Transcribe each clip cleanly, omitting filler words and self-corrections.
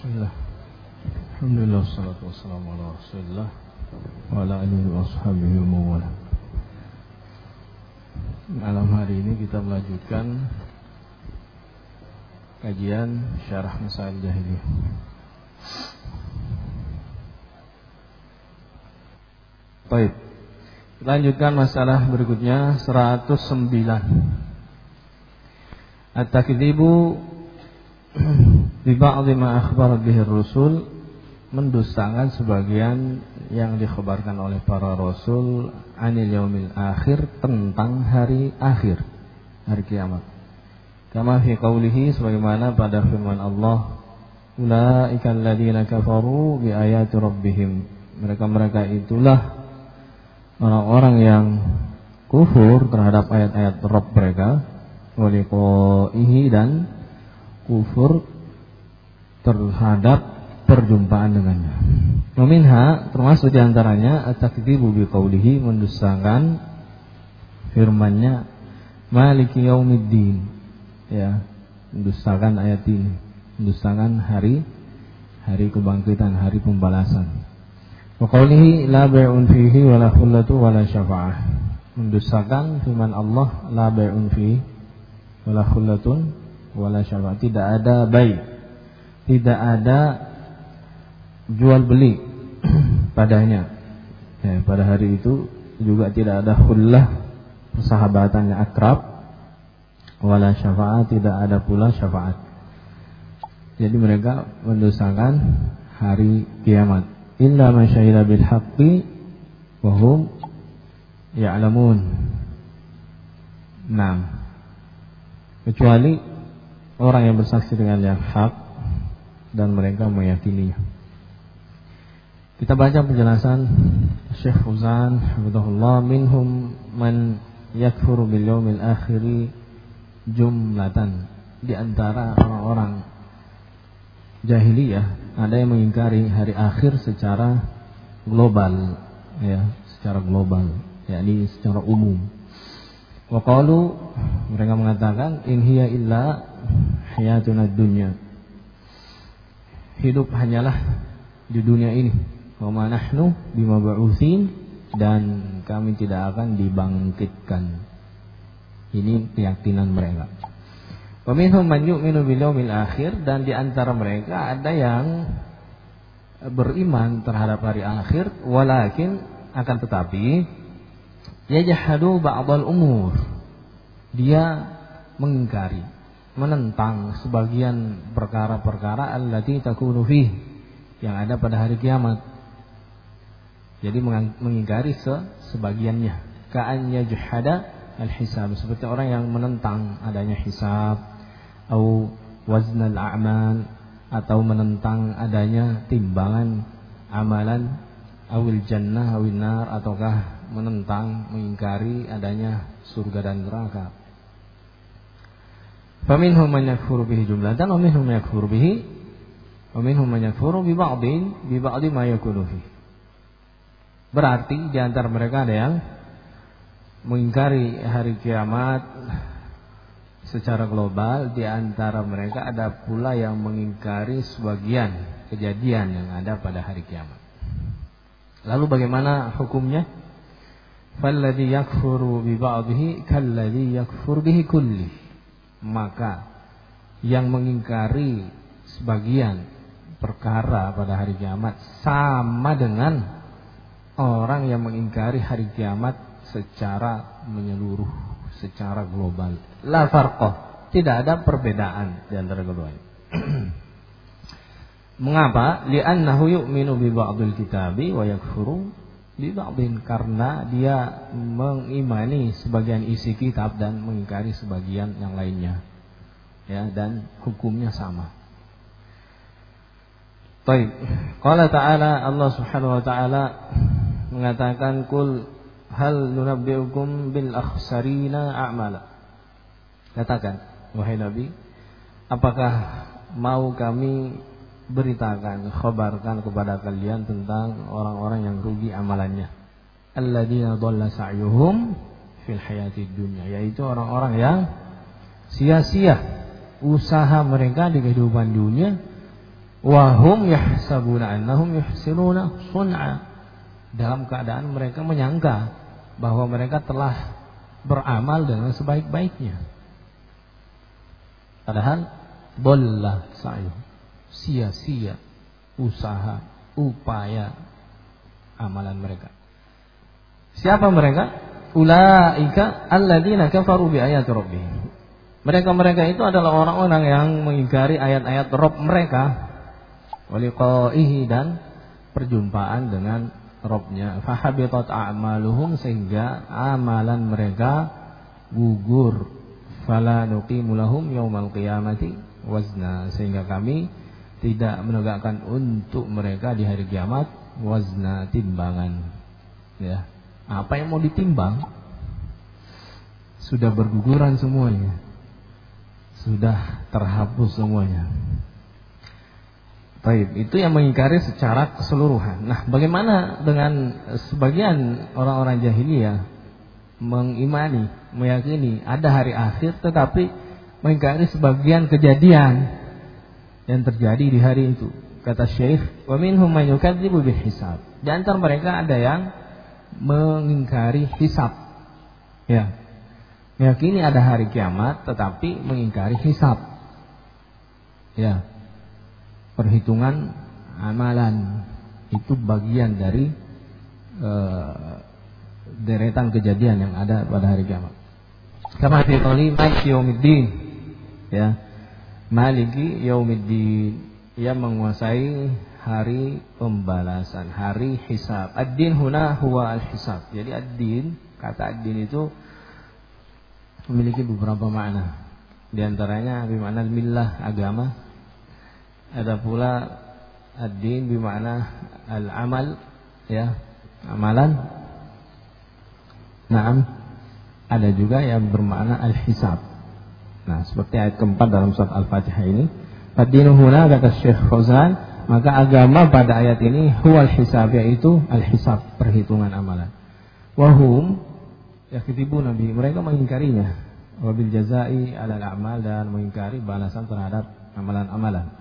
Bismillah. Alhamdulillah wassalatu wassalamu ala Rasulillah wa ala alihi wa ashabihi wa mawala. Malam hari ini kita melanjutkan kajian Syarah Masail Jahiliyah. Baik. Kita lanjutkan masalah berikutnya 109. At-takdzibu bi ba'dhi ma akhbara bihi ar-rusul, mendustakan sebagian yang dikhabarkan oleh para rasul anil yaumil akhir, tentang hari akhir, hari kiamat. Kama fi qoulihi, sebagaimana pada firman Allah, ulaika alladziina kafaru bi ayati rabbihim, mereka itulah orang-orang yang kufur terhadap ayat-ayat Rabb mereka, wa liqa'ihi, dan kufur terhadap perjumpaan dengannya. Meminha, termasuk diantaranya at-takdzibu bi qoulihi, mendustakan firman-Nya maliki yaumiddin, ya, mendustakan ayat ini, mendustakan hari kebangkitan, hari pembalasan. Wa qoulihi la bai'un fihi wala khullatu wala syafa'ah, mendustakan firman Allah la bai'un fihi wala khullatun wala syafa'ah, tidak ada bai', tidak ada jual beli padanya, ya, pada hari itu juga tidak ada khullah, persahabatan yang akrab, wala syafa'ah, tidak ada pula syafaat. Jadi mereka mendustakan hari kiamat. Illa man syahida bil haqqi wa hum ya'lamun. Nah, kecuali orang yang bersaksi dengan yang hak dan mereka meyakininya. Kita baca penjelasan Syekh Fauzan hafizahullah, minhum man yakfuru bil yaumil akhiri jumlatan, di antara orang-orang jahiliyah ada yang mengingkari hari akhir secara global, ya, secara global, yakni secara umum. Wa qalu, mereka mengatakan in hiya illa hayatuna dunya, hidup hanyalah di dunia ini, wa ma nahnu bimab'utsin, dan kami tidak akan dibangkitkan. Ini keyakinan mereka. Wa minhum man yu'minu bil yaumil akhir, dan di antara mereka ada yang beriman terhadap hari akhir, walakin, akan tetapi yajhadu ba'dal umur, dia mengingkari, menentang sebagian perkara-perkara allati takunu fih, yang ada pada hari kiamat. Jadi mengingkari sebagiannya. Ka'an yajhada al-hisab, seperti orang yang menentang adanya hisab, atau waznal a'mal, atau menentang adanya timbangan amalan, awil jannah awil nar, ataukah menentang, mengingkari adanya surga dan neraka. Faminhum man yakfuru bihi jumlatan wa minhum man yakfuru bihi wa minhum man yakfuru bi ba'di ma yakunu fihi. Berarti di antara mereka ada yang mengingkari hari kiamat secara global, di antara mereka ada pula yang mengingkari sebagian kejadian yang ada pada hari kiamat. Lalu bagaimana hukumnya? Falladhi yakfuru bi ba'dihi kalladhi yakfur bihi kulli, maka yang mengingkari sebagian perkara pada hari kiamat sama dengan orang yang mengingkari hari kiamat secara menyeluruh, secara global. La farqah, tidak ada perbedaan di antara keduanya. Mengapa? Li'annahu yu'minu bi ba'dil kitabi wa yakfuru bi ba'din, karena dia mengimani sebagian isi kitab dan mengingkari sebagian yang lainnya, ya, dan hukumnya sama. Baik. Qala ta'ala, Allah Subhanahu wa ta'ala mengatakan, qul hal nunabbi'ukum bil akhsarina a'mala. Katakan, wahai Nabi, apakah mau kami beritakan, khabarkan kepada kalian tentang orang-orang yang rugi amalannya, alladzina dhalla sa'yuhum fil hayatid dunya, yaitu orang-orang yang sia-sia usaha mereka di kehidupan dunia Wa hum yahsabuna annahum yuhsinuna sun'a, dalam keadaan mereka menyangka bahwa mereka telah beramal dengan sebaik-baiknya. Padahal dhalla sa'yu, sia-sia usaha, upaya amalan mereka. Siapa mereka? Ulaika alladzina kafaru bi ayati rabbihim. Mereka itu adalah orang-orang yang mengingkari ayat-ayat Rabb mereka, wa liqa'ihi, dan perjumpaan dengan Rabbnya. Fahabitat a'maluhum, sehingga amalan mereka gugur. Fala nuqimu lahum yaumal qiyamati wazna, sehingga kami tidak menegakkan untuk mereka di hari kiamat wazna, timbangan. Ya, apa yang mau ditimbang sudah berguguran semuanya, sudah terhapus semuanya. Baik, itu yang mengingkari secara keseluruhan. Nah, bagaimana dengan sebagian orang-orang jahiliyah mengimani, meyakini ada hari akhir, tetapi mengingkari sebagian kejadian yang terjadi di hari itu? Kata Syekh, wa minhum man yukadzibu bil hisab. Di antara mereka ada yang mengingkari hisab. Ya. Meyakini ada hari kiamat tetapi mengingkari hisab. Ya. Perhitungan amalan itu bagian dari deretan kejadian yang ada pada hari kiamat. Kama fi qouli maliki yaumiddin, ya, maliki yaumiddin, yang menguasai hari pembalasan, hari hisab. Ad-din huna huwa al-hisab. Jadi ad-din, kata ad-din itu memiliki beberapa makna. Di antaranya bermakna millah, agama. Ada pula ad-din bermakna al-amal, ya, amalan. Naam. Ada juga yang bermakna al-hisab. Nah, seperti ayat keempat dalam surat Al-Fatihah ini, ad-dinu huna, kata Syekh Fauzan, maka agama pada ayat ini huwal hisab, yaitu al-hisab, perhitungan amalan. Wahum yakdzibuna nabi, mereka mengingkarinya, wabil jazai alal a'mal, dan mengingkari balasan terhadap amalan-amalan.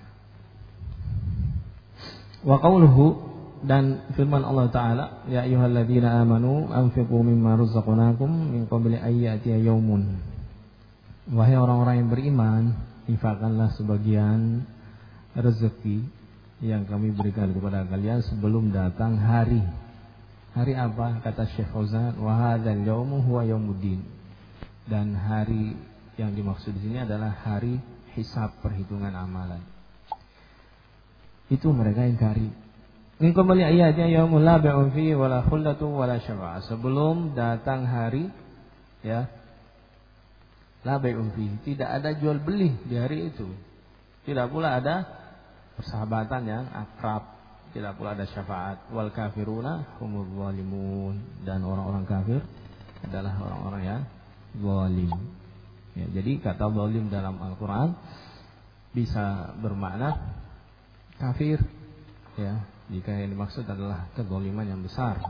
Wa qauluhu, dan firman Allah Ta'ala, ya ayyuhalladzina amanu anfiqu mimma razaqnakum min qabli ayyatiya yaumun. Wahai orang-orang yang beriman, infakkanlah sebagian rezeki yang kami berikan kepada kalian sebelum datang hari. Hari apa? Kata Syekh Fauzan, wa hadzal yaumu huwa yaumuddin. Dan hari yang dimaksud di sini adalah hari hisab, perhitungan amalan. Itu mereka ingkari. Min qabli ayyatiya yaumul la bai'un fihi wala khullatu wala syafa'ah. Sebelum datang hari, ya, la bai'un fihi, tidak ada jual beli di hari itu. Tidak pula ada persahabatan yang akrab, tidak pula ada syafaat. Wal kafiruna humul zalimun, dan orang-orang kafir adalah orang-orang yang zalim. Ya, jadi kata zalim dalam Al-Qur'an bisa bermakna kafir, ya, jika yang dimaksud adalah kezaliman yang besar.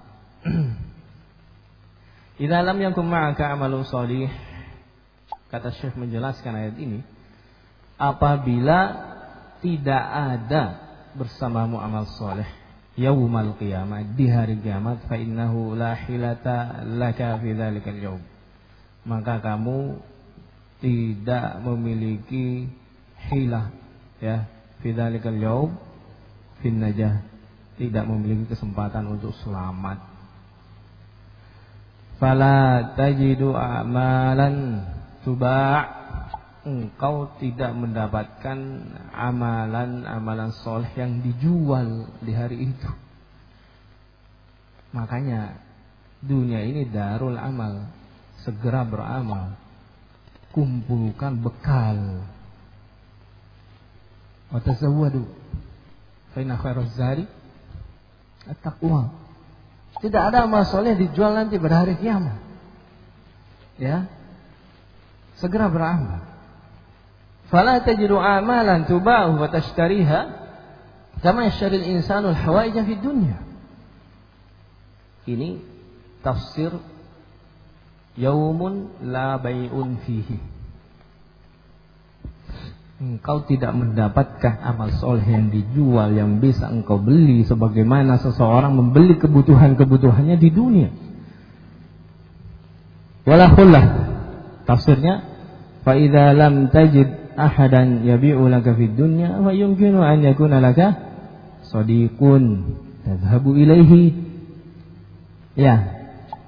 Idza lam yakum ma'aka amalun shalih, kata Syekh menjelaskan ayat ini, apabila tidak ada bersamamu amal soleh yaumal qiyamah, di hari kiamat, fa innahu la hilata laka fi dzalikal yaum, maka kamu tidak memiliki hilah, ya, fi dzalikal yaum fin najah, tidak memiliki kesempatan untuk selamat. Fala tajidu a'malan tuba', engkau tidak mendapatkan amalan-amalan soleh yang dijual di hari itu. Makanya dunia ini darul amal, segera beramal, kumpulkan bekal. Wa tazawwadu fa inna khairaz zadi at-taqwa. Tidak ada amal soleh dijual nanti pada hari kiamat. Ya, segera beramal. Fala tajidu amalan tuba'u wa tashtariha kama yashtari al-insanu al-hawaij fi dunya. Ini tafsir yaumun la bai'un fihi. engkau tidak mendapatkan amal soleh yang dijual, yang bisa engkau beli sebagaimana seseorang membeli kebutuhan-kebutuhannya di dunia. Wala khullah. Tafsirnya, fa idza lam tajid ahadan yabi'u laka fid dunya wa yumkinu an yakuna laka sadiqun tadhhabu ilaihi. Ya.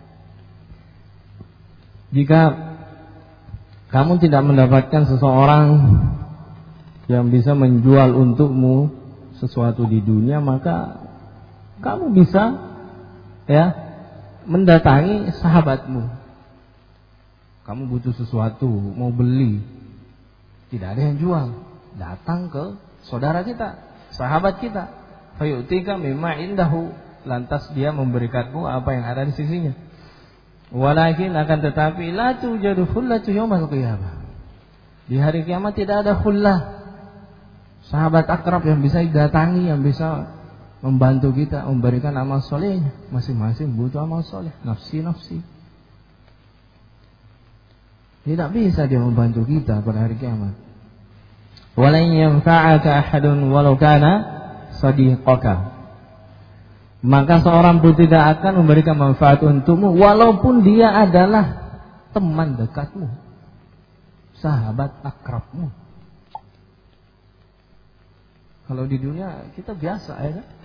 Jika kamu tidak mendapatkan seseorang yang bisa menjual untukmu sesuatu di dunia, maka kamu bisa mendatangi sahabatmu. Kamu butuh sesuatu, mau beli, tidak ada yang jual, datang ke saudara kita, sahabat kita, fayu'tika mimma indahu, lantas dia memberikanmu apa yang ada di sisinya. Walakin akan tetapi la tujadu khullatu yaumal qiyamah. Di hari kiamat tidak ada khullah, sahabat akrab yang bisa didatangi, yang bisa membantu kita, memberikan amal solehnya. Masing-masing butuh amal soleh, nafsi. Tidak bisa dia membantu kita pada hari kiamat. Walan yanfa'aka ahadun walau kana sadiqaka. Maka seorang pun tidak akan memberikan manfaat untukmu walaupun dia adalah teman dekatmu, sahabat akrabmu. Kalau di dunia kita biasa ya kan?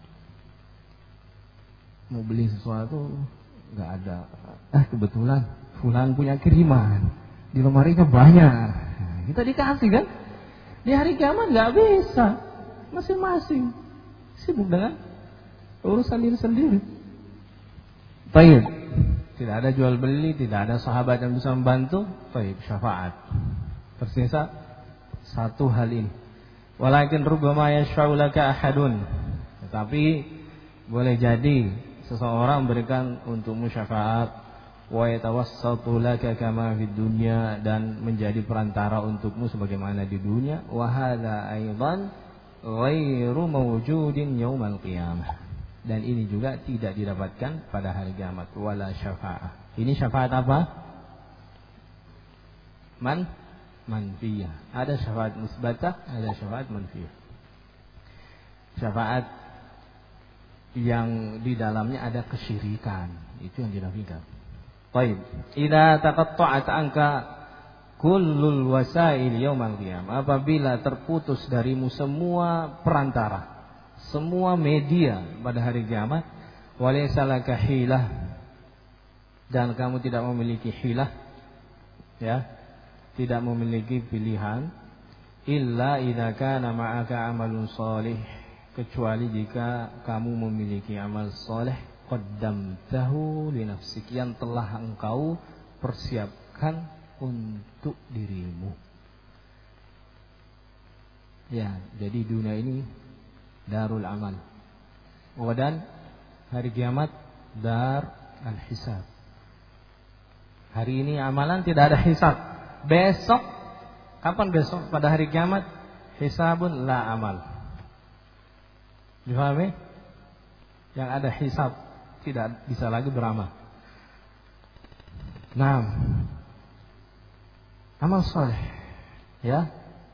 Mau beli sesuatu nggak ada, kebetulan fulan punya kiriman, di lemarinya banyak, kita dikasih kan? Di hari kiamat nggak bisa, masing-masing sibuk dengan urusan diri sendiri. Baik, tidak ada jual beli, tidak ada sahabat yang bisa membantu. Baik, syafaat. Tersisa satu hal ini. Walakin rubbama yashfa'u laka ahadun. Tetapi boleh jadi seseorang memberikan untukmu syafaat, wa yatawassatu laka kama fid dunya, dan menjadi perantara untukmu sebagaimana di dunia. Wa hadza aidan ghairu mawjudin yaumal qiyamah. Dan ini juga tidak didapatkan pada hari kiamat. Wala syafa'ah. Ini syafaat apa? Manfiyah. Ada syafaat musbatah, ada syafaat manfiyah. Syafaat yang di dalamnya ada kesyirikan, itu yang dinafikan. Baik. Idza taqatta'at anka kullul wasail yaumal qiyamah. Apabila terputus darimu semua perantara, semua media pada hari kiamat, walaysa laka hilah, dan kamu tidak memiliki hilah, tidak memiliki pilihan, illa idza kana ma'aka amalun shalih, kecuali jika kamu memiliki amal soleh, qaddamtahu li nafsik, yang telah engkau persiapkan untuk dirimu. Ya, jadi dunia ini darul amal, dan hari kiamat dar al-hisab. Hari ini amalan tidak ada hisab. Besok, kapan besok? Pada hari kiamat, hisabun la amal. Difahami? Yang ada hisab tidak bisa lagi beramal. Nah, amal soleh, ya.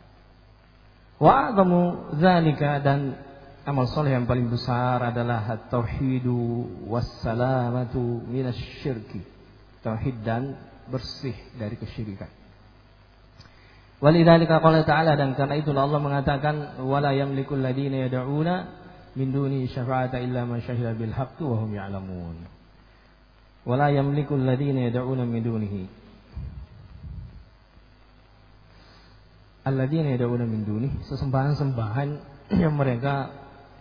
Wa a'zamu dzalika, dan amal soleh yang paling besar adalah at-tauhidu wassalamatu minasyirki. Tauhid dan bersih dari kesyirikan. Walidzalika qala ta'ala, dan karena itulah Allah mengatakan, wala yamlikul ladina yad'una min duni syafa'ata illa man syahida bil haqqi wa hum ya'lamun. Wala yamlikul ladina yad'una min dunihi. Alladzina yad'una min dunihi, sesembahan-sembahan yang mereka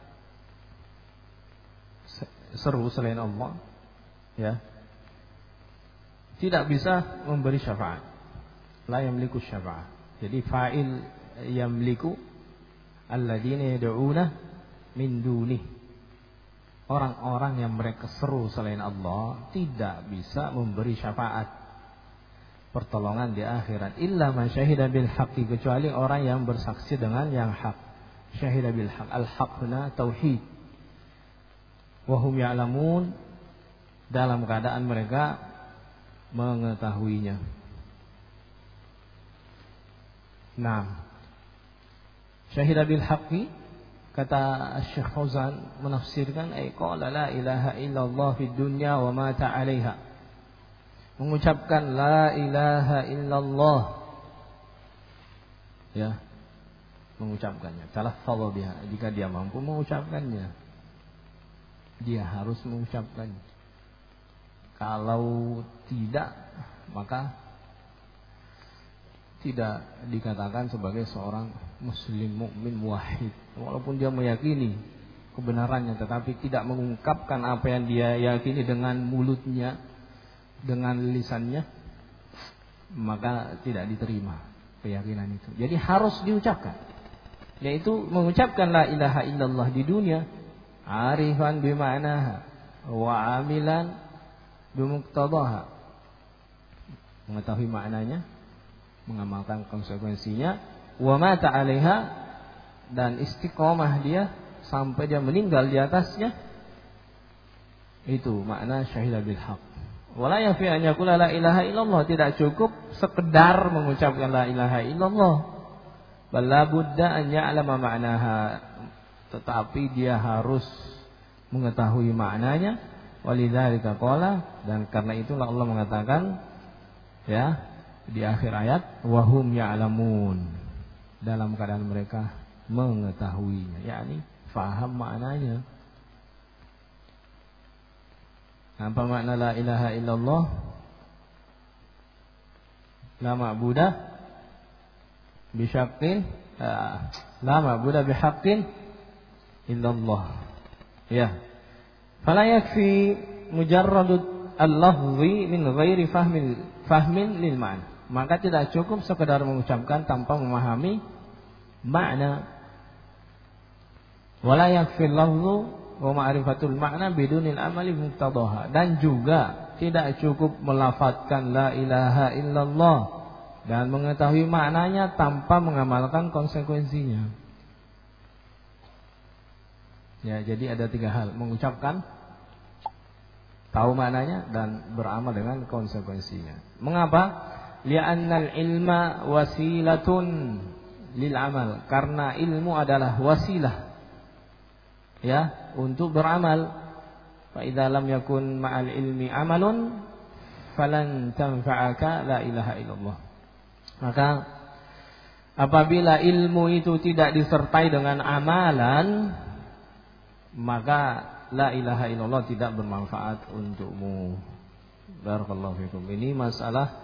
seru selain Allah, ya, tidak bisa memberi syafaat. La yamliku syafa'ah. Jadi fa'il yamliku, alladzina yad'una min dunih, orang-orang yang mereka seru selain Allah tidak bisa memberi syafaat, pertolongan di akhirat, illa man syahida bil haqqi, kecuali orang yang bersaksi dengan yang hak. Syahida bil haq, al-haqna tauhid. Wahum ya'lamun, dalam keadaan mereka mengetahuinya. Nah, Syahida bil haqqi, kata Syekh Fauzan menafsirkan ay qala la ilaha illallah fid dunya wa mata 'alaiha. Mengucapkan la ilaha illallah, ya, mengucapkannya, talaffadha biha, jika dia mampu mengucapkannya, dia harus mengucapkannya. Kalau tidak, maka tidak dikatakan sebagai seorang muslim mukmin muwahhid. Walaupun dia meyakini kebenarannya, tetapi tidak mengungkapkan apa yang dia yakini dengan mulutnya, dengan lisannya, maka tidak diterima keyakinan itu. Jadi harus diucapkan, yaitu mengucapkan la ilaha illallah di dunia, arifan bima'naha wa amilan bimuqtadaha, mengetahui maknanya, mengamalkan konsekuensinya, wa mata 'alaiha, dan istiqomah dia sampai dia meninggal di atasnya. Itu makna syahida bil haqq. Wala yafi an yaqula la ilaha illallah, tidak cukup sekedar mengucapkan la ilaha illallah, bal la budda an ya'lama ma'naha, tetapi dia harus mengetahui maknanya. Walidzalika qala, dan karena itulah Allah mengatakan, ya, di akhir ayat, wahum ya'lamun, dalam keadaan mereka mengetahuinya, yakni faham maknanya. Apa makna la ilaha illallah? La ma'budah bisyaqqin, la ma'budah bihaqqin illallah. Ya. Fala yakfi mujarradut al-lafzi min ghairi fahmin lil ma'na. Maka tidak cukup sekedar mengucapkan tanpa memahami makna. Wala yakfi al-lafzu wa ma'rifatul ma'na bidunil amali muqtadaha. Dan juga tidak cukup melafadzkan la ilaha illallah dan mengetahui maknanya tanpa mengamalkan konsekuensinya. Ya, jadi ada 3 hal: mengucapkan, tahu maknanya, dan beramal dengan konsekuensinya. Mengapa? Li'annal ilma wasilatun lil amal, karena ilmu adalah wasilah, ya, untuk beramal. Fa idza lam yakun ma'al ilmi amalun falan tanfa'aka la ilaha illallah. Maka apabila ilmu itu tidak disertai dengan amalan, maka la ilaha illallah tidak bermanfaat untukmu. Barakallahu fikum. Ini masalah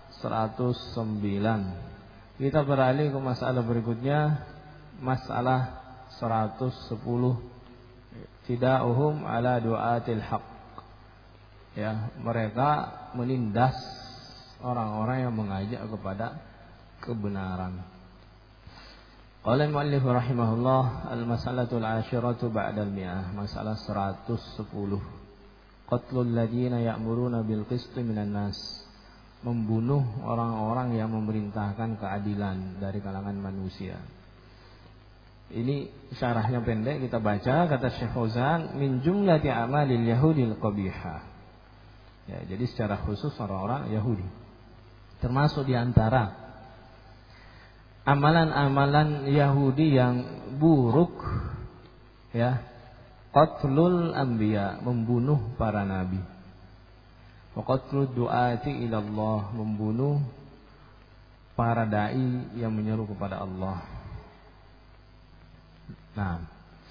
109. Kita beralih ke masalah berikutnya, masalah 110. Tida'uhum ala du'atil haq. Ya, mereka menindas orang-orang yang mengajak kepada kebenaran. Qala al-muallif rahimahullah, al-mas'alatul 'ashiratu ba'dal mi'ah, masalah 110. Qatlul ladina ya'muruna bil qisti minan nas, membunuh orang-orang yang memerintahkan keadilan dari kalangan manusia. Ini syarahnya pendek, kita baca. Kata Syekh Fauzan, min jumlati amalil yahudil qabihah. Ya, jadi secara khusus orang-orang Yahudi, termasuk di antara amalan-amalan Yahudi yang buruk, ya, qatlul anbiya, membunuh para nabi. Wa qatlud du'ati ila Allah, membunuh para dai yang menyeru kepada Allah. Nah,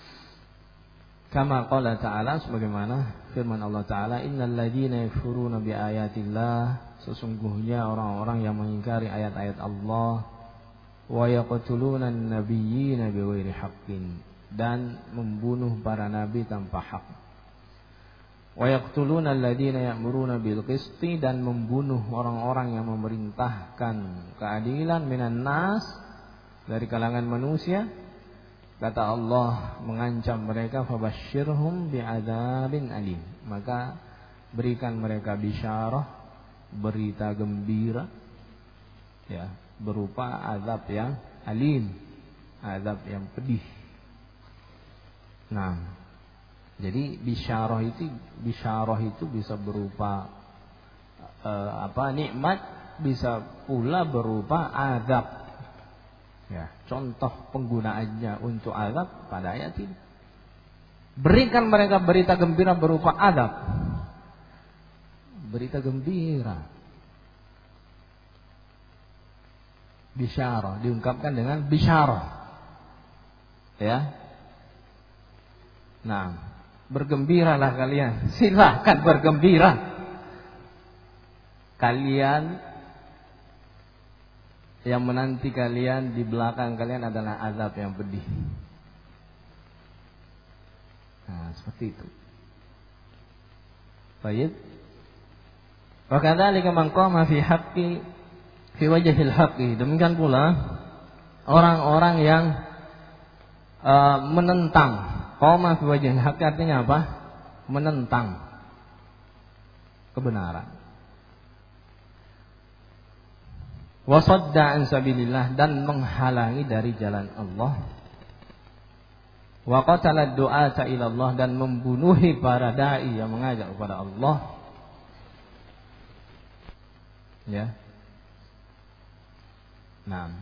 kama qala ta'ala, sebagaimana firman Allah Ta'ala, innal ladzina yakfuruna bi ayatillah, sesungguhnya orang-orang yang mengingkari ayat-ayat Allah, wa yaqtuluna an-nabiyyina bighairi haqqin, dan membunuh para nabi tanpa hak. Wa yaqtuluna alladziina ya'muruna bil qisti, dan membunuh orang-orang yang memerintahkan keadilan, minan nas, dari kalangan manusia. Kata Allah mengancam mereka, fabasyirhum bi'adzabin alim, maka berikan mereka bisyarah, berita gembira, ya, berupa azab yang alim, azab yang pedih. Nah, jadi bisyarah itu bisa berupa nikmat, bisa pula berupa azab. Ya, contoh penggunaannya untuk azab pada ayat ini. Berikan mereka berita gembira berupa azab. Berita gembira. Bisyarah diungkapkan dengan bisyarah. Ya. Nah, bergembiralah kalian. Silakan bergembira. Kalian yang menanti kalian di belakang kalian adalah azab yang pedih. Nah, seperti itu. Baik. Wa kadzalika man qama fi haqqi fi wajhil haqqi. Demikian pula orang-orang yang menentang. Qama fi wajhil haqqi artinya apa? Menentang kebenaran. Wa sadda an sabilillah, dan menghalangi dari jalan Allah. Wa qatala du'ata ila Allah, dan membunuhi para dai yang mengajak kepada Allah. Ya. Nah,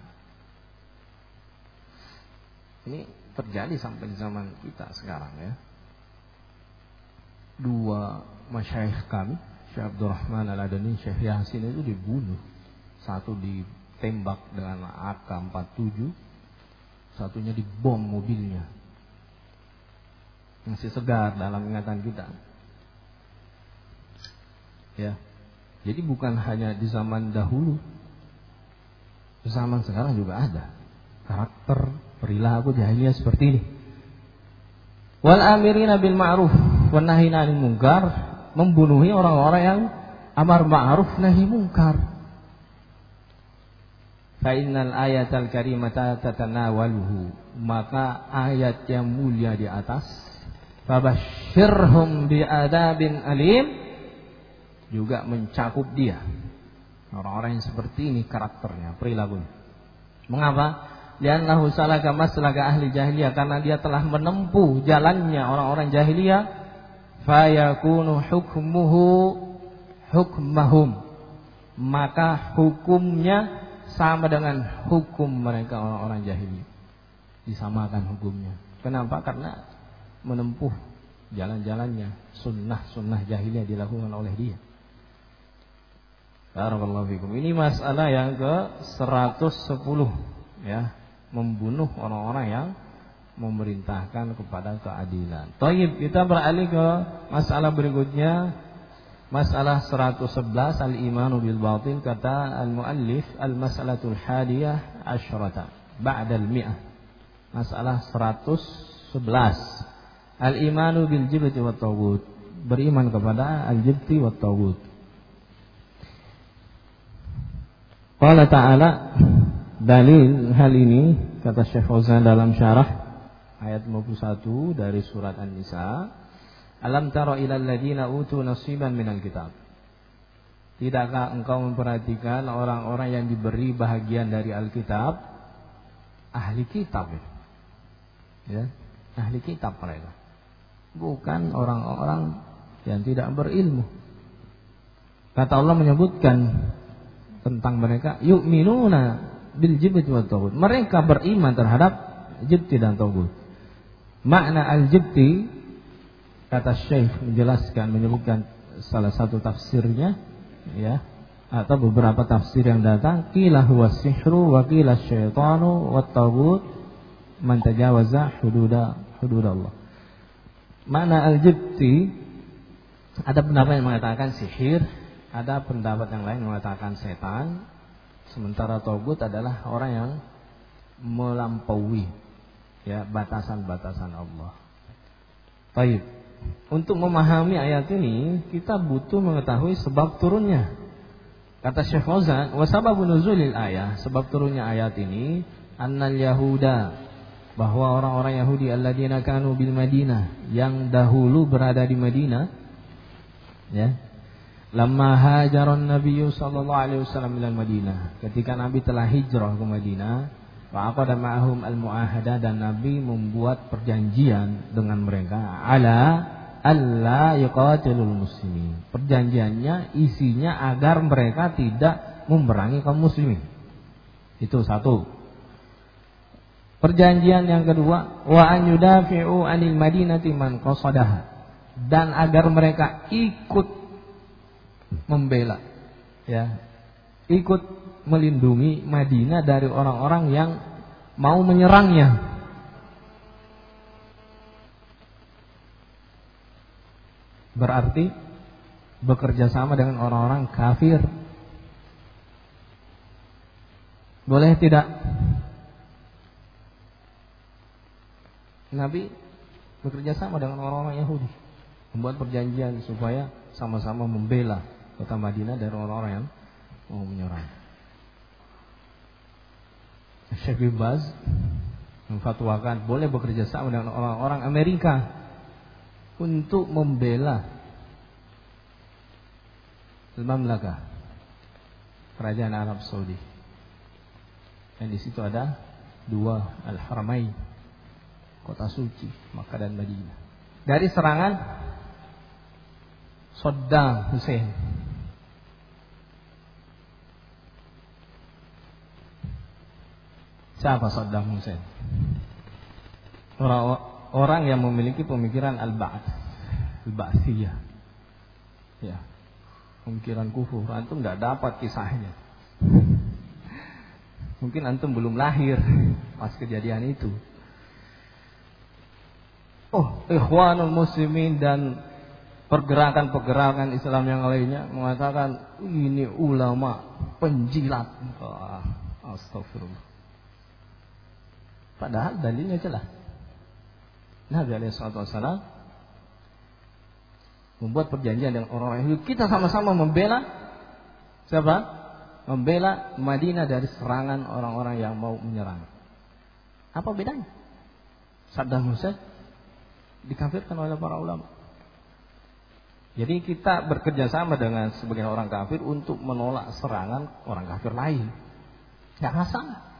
ini terjadi sampai di zaman kita sekarang ya. Dua masyayikh kami, Syekh Abdurrahman Al-Adani, Syekh Yasin itu dibunuh. Satu ditembak dengan AK-47, satunya dibom mobilnya. Masih segar dalam ingatan kita. Ya. Jadi bukan hanya di zaman dahulu, di zaman sekarang juga ada karakter perilaku jahiliyah seperti ini. Wal amirina bil ma'ruf wan nahina 'anil munkar, membunuhi orang-orang yang amar ma'ruf nahi munkar. Fa innal ayatal karimata tatanawaluhu, maka ayat yang mulia di atas, fabasyirhum bi'adzabin alim, juga mencakup dia. Orang-orang yang seperti ini karakternya, perilakunya. Mengapa? Li'annahu salaka maslaka ahli jahiliyah, karena dia telah menempuh jalannya orang-orang jahiliyah. Fayakunu hukmuhu hukmahum, maka hukumnya sama dengan hukum mereka orang-orang jahiliyah. Disamakan hukumnya. Kenapa? Karena menempuh jalan-jalannya, sunnah-sunnah jahiliyah dilakukan oleh dia. Barakallahu fikum. Ini masalah yang ke-110 ya, membunuh orang-orang yang memerintahkan kepada keadilan. Taib, kita beralih ke masalah berikutnya. Masalah 111, al-imanu bil batil. Kata al-muallif, al-mas'alatul hadiyah asyrata ba'dal mi'ah. Masalah 111, al-imanu bil jibti wat taghut, beriman kepada al-jibti wat taghut. Qala ta'ala, dalil hal ini kata Syekh Fauzan dalam syarah ayat 51 dari surat An-Nisa, alam tara ilal ladzina utu nasiban minal kitab. Tidakkah engkau memperhatikan orang-orang yang diberi bahagian dari Alkitab? Ahli kitab ya, ahli kitab mereka, bukan orang-orang yang tidak berilmu. Kata Allah menyebutkan tentang mereka, yu'minuna bil jibti wat taghut, mereka beriman terhadap jibti dan taghut. Makna al-jibti, kata Syekh menjelaskan, menyebutkan salah satu tafsirnya ya, atau beberapa tafsir yang datang, qila huwa sihru wa qila syaitanu wat taghut man tajawaza hududallah. Makna al-jibti, ada pendapat yang mengatakan sihir, ada pendapat yang lain mengatakan setan, sementara taghut adalah orang yang melampaui ya batasan-batasan Allah. Baik. Untuk memahami ayat ini kita butuh mengetahui sebab turunnya. Kata Syekh Fauzan, wa sababun nuzulil ayah, sebab turunnya ayat ini, annal yahuda, bahwa orang-orang Yahudi alladzina kanu bil Madinah, yang dahulu berada di Madinah ya. Lamma hajaran Nabi sallallahu alaihi wasallam ila Madinah, ketika Nabi telah hijrah ke Madinah, wa aqada ma'ahum al-mu'ahadah, dan Nabi membuat perjanjian dengan mereka, ala alla yuqatilul muslimin. Perjanjiannya isinya agar mereka tidak memerangi kaum muslimin. Itu satu. Perjanjian yang kedua, wa an yudafi'u 'anil madinati man qasadaha, dan agar mereka ikut membela, ya, ikut melindungi Madinah dari orang-orang yang mau menyerangnya. Berarti bekerja sama dengan orang-orang kafir. Boleh tidak? Nabi bekerja sama dengan orang-orang Yahudi, membuat perjanjian supaya sama-sama membela kota Madinah dari orang-orang yang mau menyerang. Syekh bin Baz memfatwakan boleh bekerja sama dengan orang-orang Amerika untuk membela Al-Mamlakah, kerajaan Arab Saudi. Dan di situ ada dua Al-Haramain, kota suci Makkah dan Madinah, dari serangan Saddam Hussein. Siapa Saddam Hussein? Orang yang memiliki pemikiran Al-Ba'athiyah, ya, pemikiran kufur. Antum nggak dapat kisahnya. Mungkin antum belum lahir pas kejadian itu. Oh, Ikhwanul Muslimin dan pergerakan-pergerakan Islam yang lainnya mengatakan ini ulama penjilat. Astagfirullah. Padahal dalilnya jelas. Nabi SAW membuat perjanjian dengan orang-orang Yahudi. Kita sama-sama membela siapa? Membela Madinah dari serangan orang-orang yang mau menyerang. Apa bedanya? Saddam Hussein dikafirkan oleh para ulama. Jadi kita bekerja sama dengan sebagian orang kafir untuk menolak serangan orang kafir lain. Tidak masalah.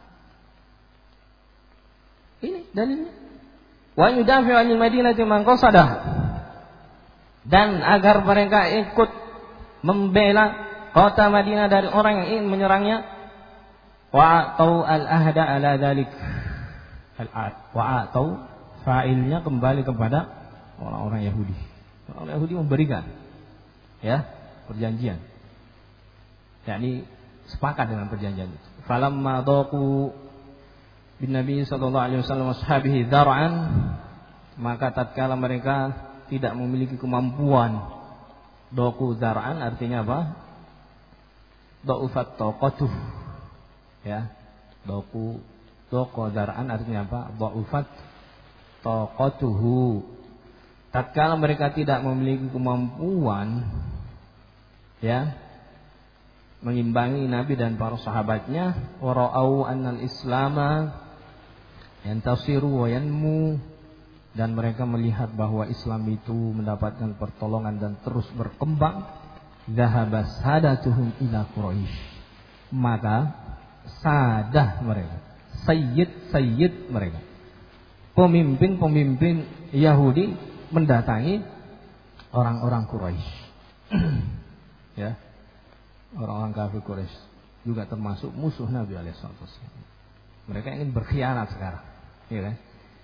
Ini dalilnya. Wa yudafi'u 'anil madinati man qasadah, dan agar mereka ikut membela kota Madinah dari orang yang ingin menyerangnya. Wa'atau al-ahda ala dzalik. Wa'atau fa'ilnya kembali kepada orang-orang Yahudi. Orang Yahudi memberikan, ya, perjanjian. yakni sepakat dengan perjanjian itu. Falamma daqu bin Nabi sallallahu alaihi wasallam ashabihi dar'an, maka tatkala mereka tidak memiliki kemampuan, daqu dar'an artinya apa? Da'ufat taqatuh. Ya. Daqu dar'an artinya apa? Da'ufat taqatuhu. Tatkala mereka tidak memiliki kemampuan, ya, mengimbangi Nabi dan para sahabatnya, wara'au annal islama yantasiru wa yanmu, dan mereka melihat bahwa Islam itu mendapatkan pertolongan dan terus berkembang, dhahaba sadatuhum ila Quraisy, maka sadah mereka, sayyid mereka, pemimpin Yahudi mendatangi orang-orang Quraisy. Ya. Orang-orang kafir Quraisy juga termasuk musuh Nabi SAW. Mereka ingin berkhianat sekarang, ya kan?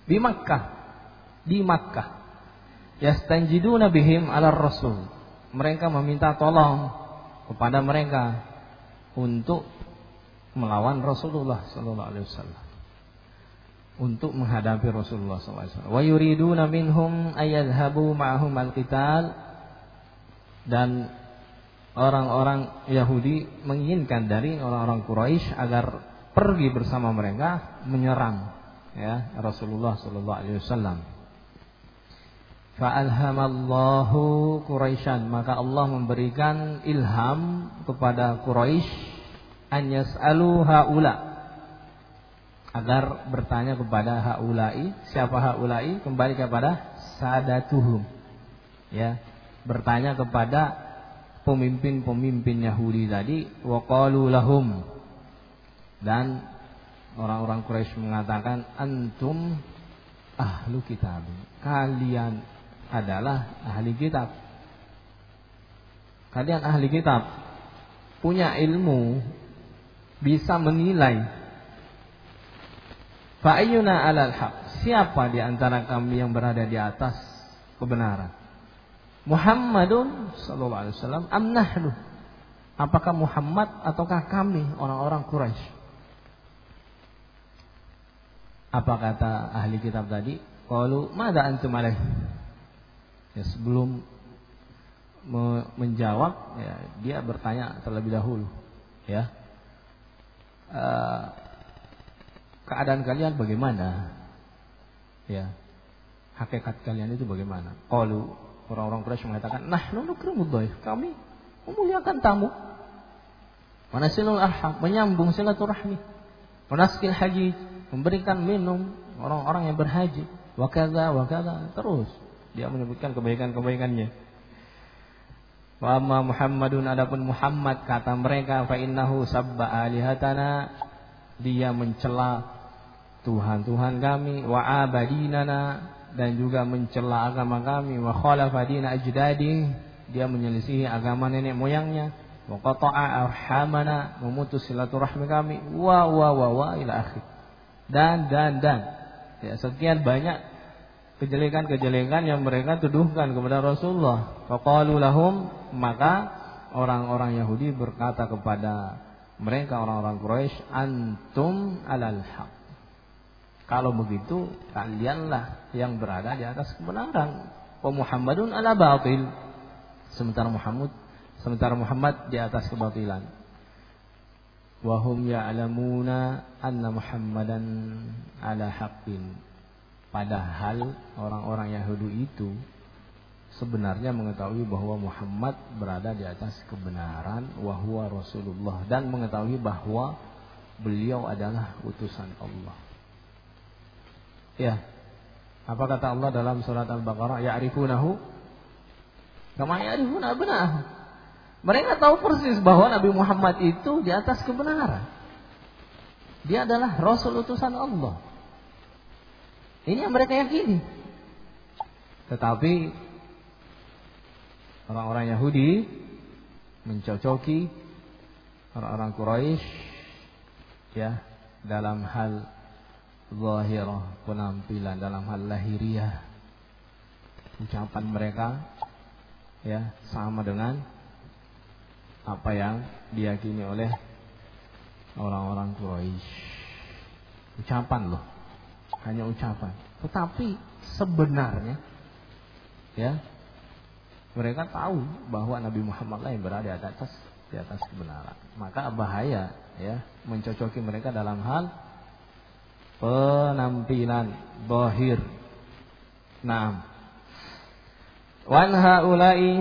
Di Makkah, yastanjiduna bihim ala Rasul. Mereka meminta tolong kepada mereka untuk melawan Rasulullah sallallahu alaihi wasallam, untuk menghadapi Rasulullah sallallahu alaihi wasallam. Wa yuriduna minhum ayadhhabu ma'ahum al-qital, dan orang-orang Yahudi menginginkan dari orang-orang Quraisy agar pergi bersama mereka menyerang, ya, Rasulullah sallallahu alaihi wasallam. Fa'alhamallahu Quraisyan, maka Allah memberikan ilham kepada Quraisy an yas'alu haula, agar bertanya kepada haulai. Siapa haulai? Kembali kepada sadatuhum, ya, bertanya kepada pemimpin Yahudi tadi. Wa qalu lahum, dan orang-orang Quraisy mengatakan, antum ahlu kitab, kalian adalah ahli kitab. Kalian ahli kitab, punya ilmu, bisa menilai Fa ayyuna 'alal haq? Siapa di antara kami yang berada di atas kebenaran? Muhammadun sallallahu alaihi wasallam am nahnu? Apakah Muhammad ataukah kami orang-orang Quraisy? Apa kata ahli kitab tadi? Qalu madza antum alaih? Ya, sebelum menjawab, ya, dia bertanya terlebih dahulu, ya, keadaan kalian bagaimana? Ya, hakikat kalian itu bagaimana? Qalu, orang-orang Quraisy mengatakan, nahnu nukrimud dhaif, kami memuliakan tamu, manasilul arham, menyambung silaturahmi, manaskil haji, memberikan minum orang-orang yang berhaji, wa kadza, terus dia menyebutkan kebaikan-kebaikannya. Wa amma Muhammadun, adapun Muhammad, kata mereka, fa innahu sabba alihatana, dia mencela Tuhan-Tuhan kami, wa abadinana, dan juga mencela agama kami, wa khalafa dina ajdadi, dia menyelisihi agama nenek moyangnya, wa qata'a arhamana, memutus silaturahmi kami, wa ila akhir. Dan ya, sekian banyak kejelekan-kejelekan yang mereka tuduhkan kepada Rasulullah. Faqalu lahum, maka orang-orang Yahudi berkata kepada mereka, orang-orang Quraisy, antum alal haq. Kalau begitu, kalianlah yang berada di atas kebenaran. Wa Muhammadun ala batil. Sementara Muhammad di atas kebatilan. Wa hum ya'lamuna anna Muhammadan ala haqqin. Padahal orang-orang Yahudi itu sebenarnya mengetahui bahwa Muhammad berada di atas kebenaran, wa huwa Rasulullah, dan mengetahui bahwa beliau adalah utusan Allah. Ya, apa kata Allah dalam surat Al-Baqarah? Ya'rifunahu kama ya'rifuna abna'ahum. Mereka tahu persis bahwa Nabi Muhammad itu di atas kebenaran. Dia adalah Rasul utusan Allah. Ini yang mereka yakini. Tetapi orang-orang Yahudi mencocoki orang-orang Quraisy, ya, dalam hal zahirah, penampilan, dalam hal lahiriah. Ucapan mereka, ya, sama dengan apa yang diyakini oleh orang-orang Quraisy. Ucapan loh, hanya ucapan. Tetapi sebenarnya, ya, mereka tahu bahwa Nabi Muhammad lah yang berada di atas kebenaran. Maka bahaya, ya, mencocoki mereka dalam hal penampilan zahir. Naam. Wa haula'i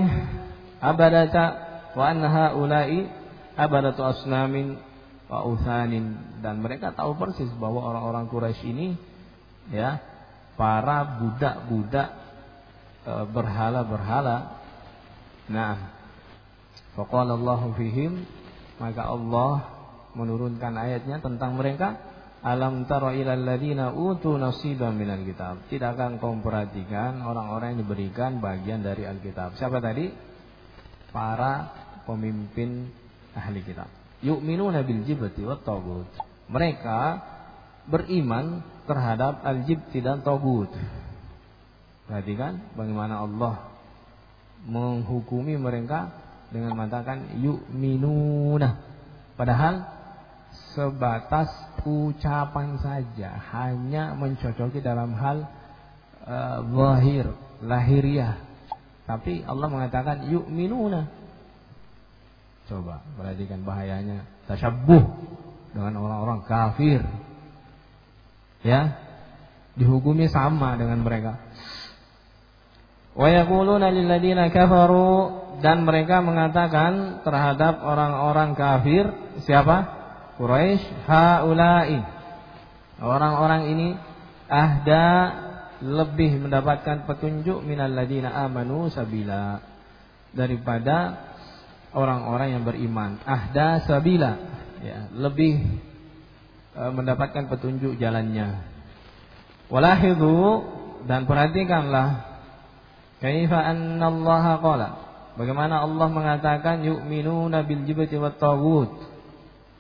abadatu asnamin wa uthanin, dan mereka tahu persis bahwa orang-orang Quraisy ini, ya, para budak-budak berhala-berhala. Nah, faqala Allahu fihim, maka Allah menurunkan ayatnya tentang mereka. Alam tara ilal ladina utu nasiban minal kitab. Tidakkah engkau memperhatikan orang-orang yang diberikan bagian dari Alkitab? Siapa tadi? Para pemimpin ahli kitab. Yu'minuna bil jibti wat tagut. Mereka beriman terhadap al-jibti dan tagut. Perhatikan bagaimana Allah menghukumi mereka dengan mengatakan yu'minuna. Padahal sebatas ucapan saja, hanya mencocoki dalam hal zahir, lahiriah. Tapi Allah mengatakan yu'minuna. Coba perhatikan bahayanya tasyabbuh dengan orang-orang kafir, ya, dihukumi sama dengan mereka. Wa yaquluna lil ladina kafaru, dan mereka mengatakan terhadap orang-orang kafir, siapa? Quraisy, haula'i, orang-orang ini ahda, lebih mendapatkan petunjuk minal ladina amanu sabila, daripada orang-orang yang beriman. Ahda sabila, ya, lebih mendapatkan petunjuk jalannya. Walahidhu, dan perhatikanlah, kaifa annallaha qala, bagaimana Allah mengatakan yu'minuna bil jibti wat taghut.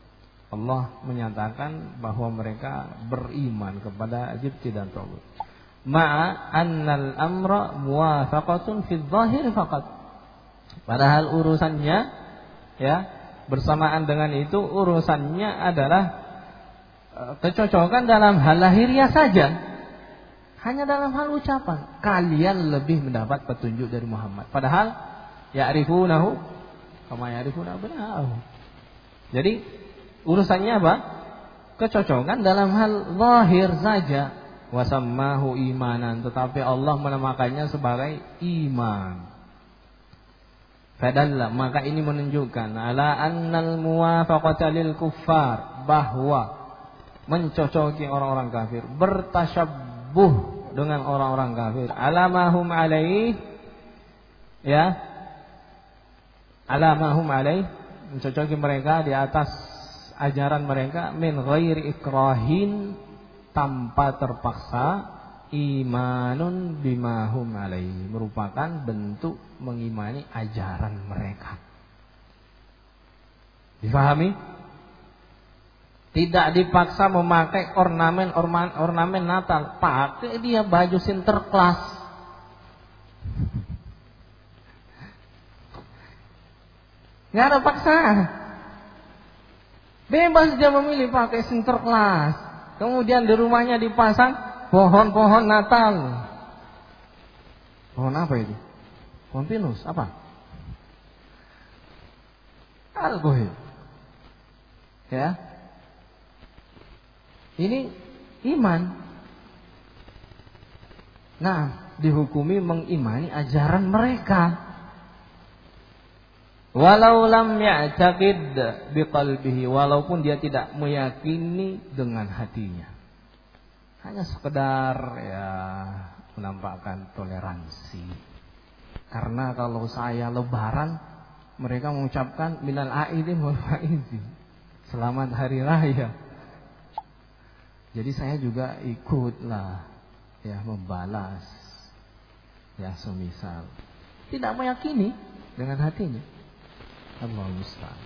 Allah menyatakan bahwa mereka beriman kepada jibti dan tagut. Ma'a annal amra muwafaqatun fi dzahir faqat. Padahal urusannya, ya, bersamaan dengan itu urusannya adalah kecocokan dalam hal lahiriah saja. Hanya dalam hal ucapan kalian lebih mendapat petunjuk dari Muhammad. Padahal ya'rifunahu kama ya'rifuna abna'ahum. Jadi urusannya apa? Kecocokan dalam hal zahir saja. Wasammahu imanan, tetapi Allah menamakannya sebagai iman. Fadalla, maka ini menunjukkan ala annal muwafaqata lil kuffar, bahwa mencocoki orang-orang kafir, bertasyabbuh dengan orang-orang kafir, alamahum alaih, ya, alamahum alaih, mencocoki mereka di atas ajaran mereka, min ghairi ikrahin, tanpa terpaksa, imanun bimahum alaih, merupakan bentuk mengimani ajaran mereka. Difahami? Tidak dipaksa memakai ornamen Natal, pakai dia baju Sinterklas. Nggak ada paksaan. Bebas dia memilih pakai Sinterklas. Kemudian di rumahnya dipasang pohon-pohon Natal. Pohon apa itu? Pohon pinus apa? Alkohol. Ya. Ini iman. Nah, dihukumi mengimani ajaran mereka. Walau lam ya'taqid biqalbihi, walaupun dia tidak meyakini dengan hatinya. Hanya sekedar ya menampakkan toleransi. Karena kalau saya lebaran, mereka mengucapkan minal aidin wal faizin, selamat hari raya. Jadi saya juga ikutlah ya membalas, ya semisal tidak meyakini dengan hatinya. Allah musta'an.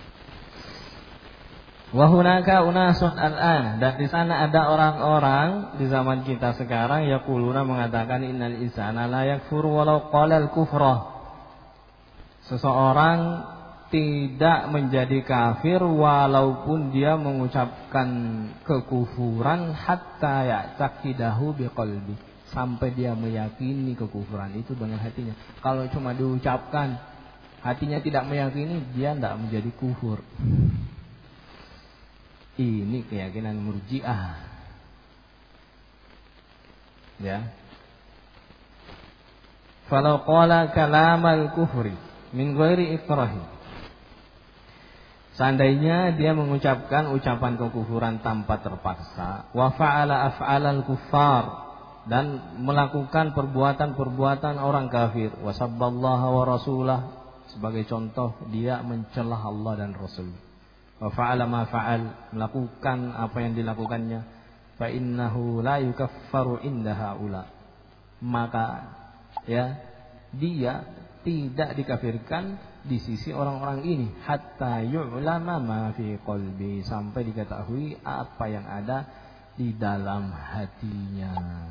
Wa hunaka unasun al'an, dan di sana ada orang-orang di zaman kita sekarang yaquluna, mengatakan innal insana la yakfur walau qala al-kufra. Seseorang tidak menjadi kafir walaupun dia mengucapkan kekufuran, hatta ya'taqidahu biqalbi, sampai dia meyakini kekufuran itu dengan hatinya. Kalau cuma diucapkan, hatinya tidak meyakini, dia tidak menjadi kufur. Ini keyakinan Murji'ah. Ya. Falau qala kalamal kufri min ghairi ikrahi, seandainya dia mengucapkan ucapan kekufuran tanpa terpaksa, wa fa'ala af'alal kuffar, dan melakukan perbuatan-perbuatan orang kafir, wa sabballaha wa rasulah, sebagai contoh dia mencelah Allah dan Rasul, wa fa'ala ma fa'al, melakukan apa yang dilakukannya, fa innahu la yukaffaru inda haula, maka ya dia tidak dikafirkan di sisi orang-orang ini, hatta yu'lama ma fi qalbi, sampai diketahui apa yang ada di dalam hatinya.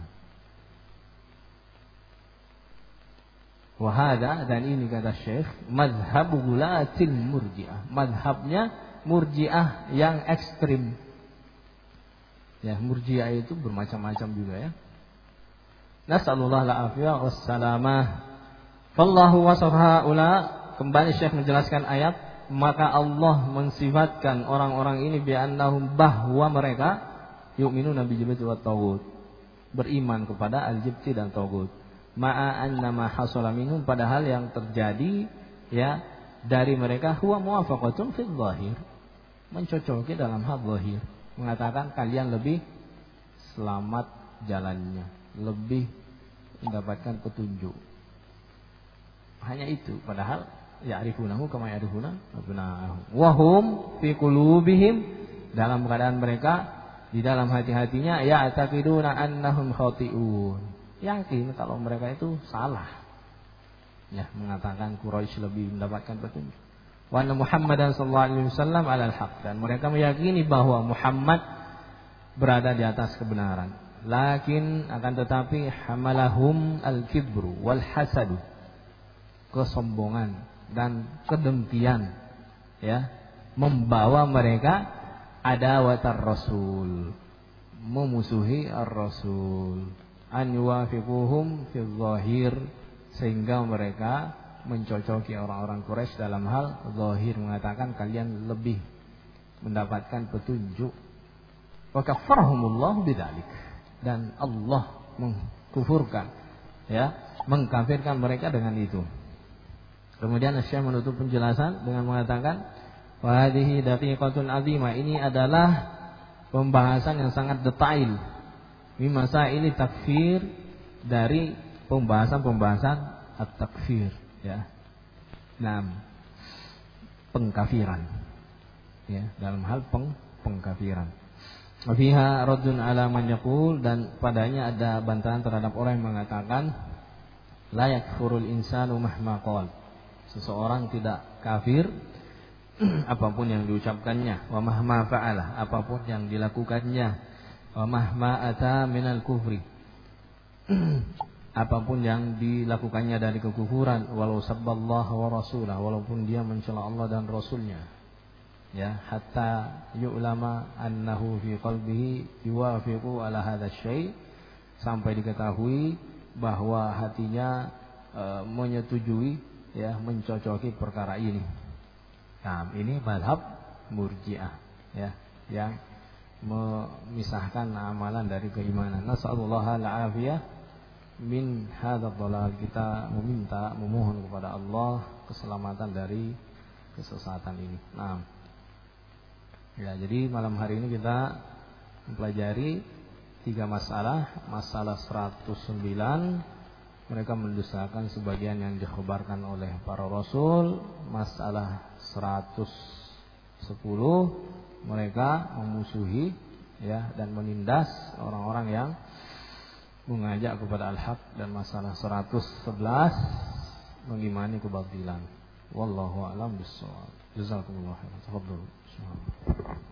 Wahada, dan ini kata Syekh, mazhabu gulatil murji'ah, mazhabnya murji'ah yang ekstrim. Ya, murji'ah itu bermacam-macam juga ya. Nas'alullah al-afiyah wassalamah. Fallahu wasafa ula, kembali Syekh menjelaskan ayat, maka Allah mensifatkan orang-orang ini bi'annahum, bahwa mereka yu'minuna bi jibti wa taghut, beriman kepada al-jibti dan taghut. Ma'a anna ma hasala minhum, padahal yang terjadi ya dari mereka huwa muwafaqatun fil zahir, mencocoki dalam hal zahir, mengatakan kalian lebih selamat jalannya, lebih mendapatkan petunjuk. Hanya itu, padahal ya'rifunahu kama ya'rifuna abna'ahum. Wa hum fi qulubihim, dalam keadaan mereka di dalam hati-hatinya, ya'taqiduna annahum khati'un, yakin kalau mereka itu salah. Ya, mengatakan Quraisy lebih mendapatkan petunjuk. wa anna Muhammadan sallallahu alaihi wasallam 'alal haq, dan mereka meyakini bahwa Muhammad berada di atas kebenaran. Lakin akan tetapi hamalahum al-kibru wal hasadu, kesombongan dan kedengkian, ya, membawa mereka adawatar rasul, memusuhi ar-rasul, an yuwafiquhum fi zahir, sehingga mereka mencocoki orang-orang Quraisy dalam hal zahir, mengatakan kalian lebih mendapatkan petunjuk. Wa kaffarhumullahu bidzalik, dan Allah mengkufurkan, ya, mengkafirkan mereka dengan itu. Kemudian Syekh menutup penjelasan dengan mengatakan wa hadhihi daqiqatun azimah, ini adalah pembahasan yang sangat detail fi masail takfir, dari pembahasan at-takfir, ya. Nah, pengkafiran, ya, dalam hal pengkafiran. Fiha raddun ala man yaqul, dan padanya ada bantahan terhadap orang yang mengatakan la yakfurul insanu mahma qala, seseorang tidak kafir apapun yang diucapkannya, wa mahma fa'ala, apapun yang dilakukannya, wa mahma ata minal kufri, apapun yang dilakukannya dari kekufuran, walau sabballah wa rasulah, walaupun dia mencela Allah dan Rasulnya, ya, hatta yu'lama annahu fi qalbihi yuwafiqu ala hadha syai', sampai diketahui bahwa hatinya menyetujui, ya, mencocoki perkara ini. Nah, ini mazhab Murji'ah, ya, yang memisahkan amalan dari keimanan. Nasallallahu al-afiyah min hadzal dhalal. Kita memohon kepada Allah keselamatan dari kesesatan ini. Nah, ya, jadi malam hari ini kita mempelajari 3 masalah. Masalah 109, mereka mendustakan sebagian yang dikhabarkan oleh para rasul. Masalah 110, mereka memusuhi, ya, dan menindas orang-orang yang mengajak kepada al-haq. Dan masalah 111 mengimani kebatilan. Wallahu a'lam bishawab. Jazakumullah khairan. Tafadhol.